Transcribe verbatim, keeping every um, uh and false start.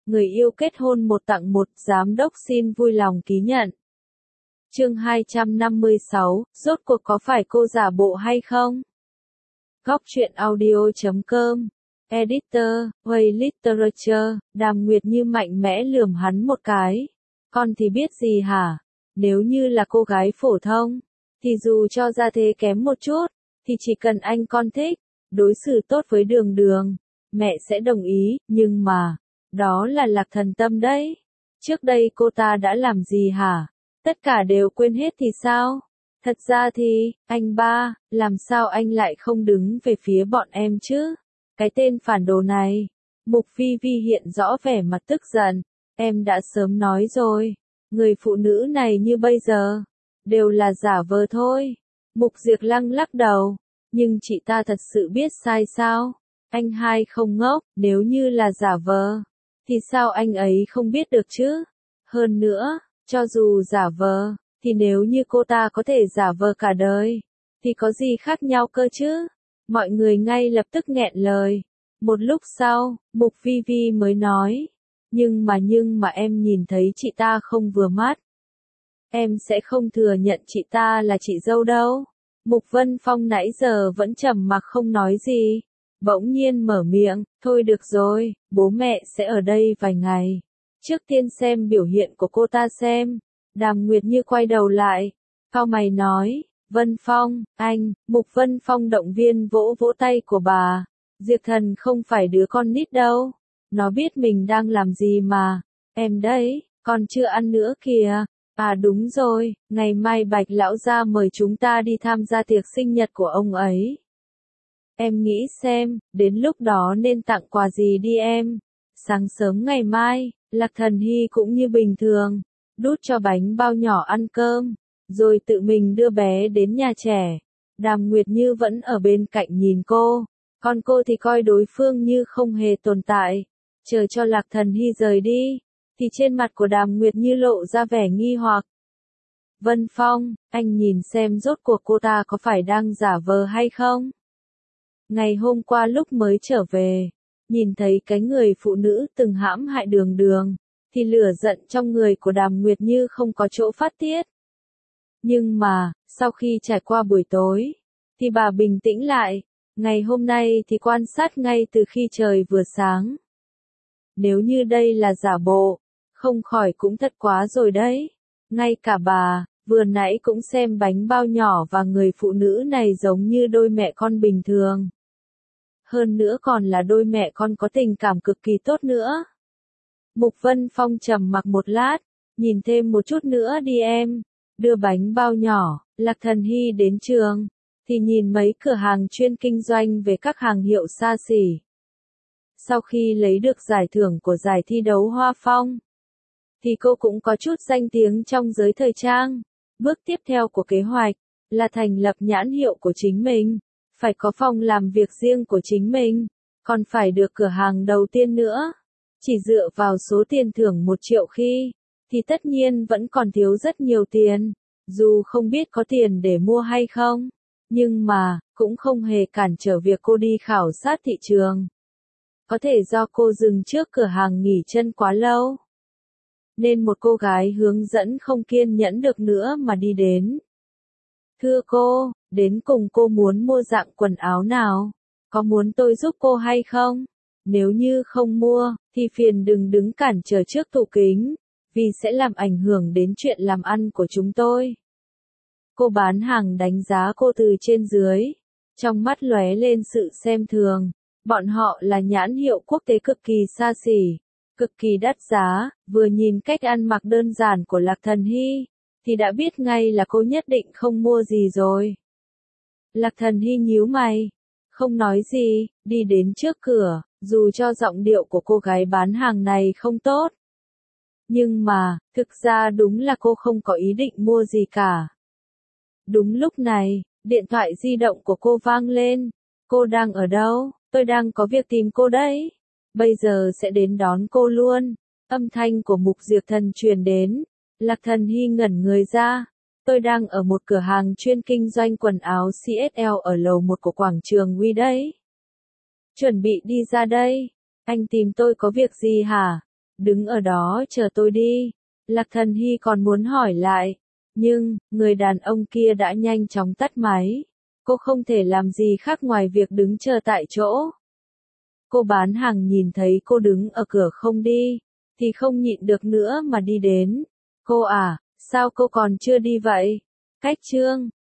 người yêu kết hôn một tặng một, giám đốc xin vui lòng ký nhận. Chương hai trăm năm mươi sáu, rốt cuộc có phải cô giả bộ hay không? Góc truyện audio chấm com, Editor, Way Literature, Đàm Nguyệt Như mạnh mẽ lườm hắn một cái. Con thì biết gì hả? Nếu như là cô gái phổ thông, thì dù cho gia thế kém một chút, thì chỉ cần anh con thích, đối xử tốt với Đường Đường, mẹ sẽ đồng ý, nhưng mà, đó là Lạc Thần Tâm đấy. Trước đây cô ta đã làm gì hả? Tất cả đều quên hết thì sao? Thật ra thì, anh ba, làm sao anh lại không đứng về phía bọn em chứ? Cái tên phản đồ này. Mục Vi Vi hiện rõ vẻ mặt tức giận. Em đã sớm nói rồi, người phụ nữ này như bây giờ, đều là giả vờ thôi. Mục Diệc Lăng lắc đầu. Nhưng chị ta thật sự biết sai sao? Anh hai không ngốc, nếu như là giả vờ, thì sao anh ấy không biết được chứ? Hơn nữa, cho dù giả vờ, thì nếu như cô ta có thể giả vờ cả đời, thì có gì khác nhau cơ chứ? Mọi người ngay lập tức nghẹn lời. Một lúc sau, Mục Vi Vi mới nói, nhưng mà nhưng mà em nhìn thấy chị ta không vừa mắt. Em sẽ không thừa nhận chị ta là chị dâu đâu. Mục Vân Phong nãy giờ vẫn trầm mặc không nói gì. Bỗng nhiên mở miệng, thôi được rồi, bố mẹ sẽ ở đây vài ngày. Trước tiên xem biểu hiện của cô ta xem. Đàm Nguyệt Như quay đầu lại, cau mày nói, Vân Phong, anh, Mục Vân Phong động viên vỗ vỗ tay của bà. Diệp Thần không phải đứa con nít đâu. Nó biết mình đang làm gì mà. Em đấy, còn chưa ăn nữa kìa. À đúng rồi, ngày mai Bạch lão gia mời chúng ta đi tham gia tiệc sinh nhật của ông ấy. Em nghĩ xem, đến lúc đó nên tặng quà gì đi em. Sáng sớm ngày mai, Lạc Thần Hy cũng như bình thường, đút cho bánh bao nhỏ ăn cơm, rồi tự mình đưa bé đến nhà trẻ. Đàm Nguyệt Như vẫn ở bên cạnh nhìn cô, còn cô thì coi đối phương như không hề tồn tại. Chờ cho Lạc Thần Hy rời đi, thì trên mặt của Đàm Nguyệt Như lộ ra vẻ nghi hoặc. Vân Phong, anh nhìn xem rốt cuộc cô ta có phải đang giả vờ hay không? Ngày hôm qua lúc mới trở về, nhìn thấy cái người phụ nữ từng hãm hại Đường Đường, thì lửa giận trong người của Đàm Nguyệt Như không có chỗ phát tiết. Nhưng mà, sau khi trải qua buổi tối, thì bà bình tĩnh lại. Ngày hôm nay thì quan sát ngay từ khi trời vừa sáng. Nếu như đây là giả bộ, không khỏi cũng thật quá rồi đấy. Ngay cả bà, vừa nãy cũng xem bánh bao nhỏ và người phụ nữ này giống như đôi mẹ con bình thường. Hơn nữa còn là đôi mẹ con có tình cảm cực kỳ tốt nữa. Mục Vân Phong trầm mặc một lát, nhìn thêm một chút nữa đi em. Đưa bánh bao nhỏ, Lạc Thần Hy đến trường, thì nhìn mấy cửa hàng chuyên kinh doanh về các hàng hiệu xa xỉ. Sau khi lấy được giải thưởng của giải thi đấu Hoa Phong, thì cô cũng có chút danh tiếng trong giới thời trang. Bước tiếp theo của kế hoạch là thành lập nhãn hiệu của chính mình, phải có phòng làm việc riêng của chính mình, còn phải được cửa hàng đầu tiên nữa. Chỉ dựa vào số tiền thưởng một triệu khi, thì tất nhiên vẫn còn thiếu rất nhiều tiền, dù không biết có tiền để mua hay không, nhưng mà, cũng không hề cản trở việc cô đi khảo sát thị trường. Có thể do cô dừng trước cửa hàng nghỉ chân quá lâu, nên một cô gái hướng dẫn không kiên nhẫn được nữa mà đi đến. Thưa cô, đến cùng cô muốn mua dạng quần áo nào? Có muốn tôi giúp cô hay không? Nếu như không mua, thì phiền đừng đứng cản trở trước tủ kính, vì sẽ làm ảnh hưởng đến chuyện làm ăn của chúng tôi. Cô bán hàng đánh giá cô từ trên dưới, trong mắt lóe lên sự xem thường. Bọn họ là nhãn hiệu quốc tế cực kỳ xa xỉ, cực kỳ đắt giá. Vừa nhìn cách ăn mặc đơn giản của Lạc Thần Hy, thì đã biết ngay là cô nhất định không mua gì rồi. Lạc Thần Hy nhíu mày, không nói gì, đi đến trước cửa, dù cho giọng điệu của cô gái bán hàng này không tốt. Nhưng mà, thực ra đúng là cô không có ý định mua gì cả. Đúng lúc này, điện thoại di động của cô vang lên. Cô đang ở đâu? Tôi đang có việc tìm cô đấy. Bây giờ sẽ đến đón cô luôn. Âm thanh của Mục Diệc Thần truyền đến. Lạc Thần Hy ngẩn người ra. Tôi đang ở một cửa hàng chuyên kinh doanh quần áo xê ét lờ ở lầu một của quảng trường Huy đấy. Chuẩn bị đi ra đây. Anh tìm tôi có việc gì hả? đứng ở đó chờ tôi đi. Lạc Thần Hy còn muốn hỏi lại, nhưng, người đàn ông kia đã nhanh chóng tắt máy. Cô không thể làm gì khác ngoài việc đứng chờ tại chỗ. Cô bán hàng nhìn thấy cô đứng ở cửa không đi, thì không nhịn được nữa mà đi đến. Cô à, sao cô còn chưa đi vậy? Cách Trương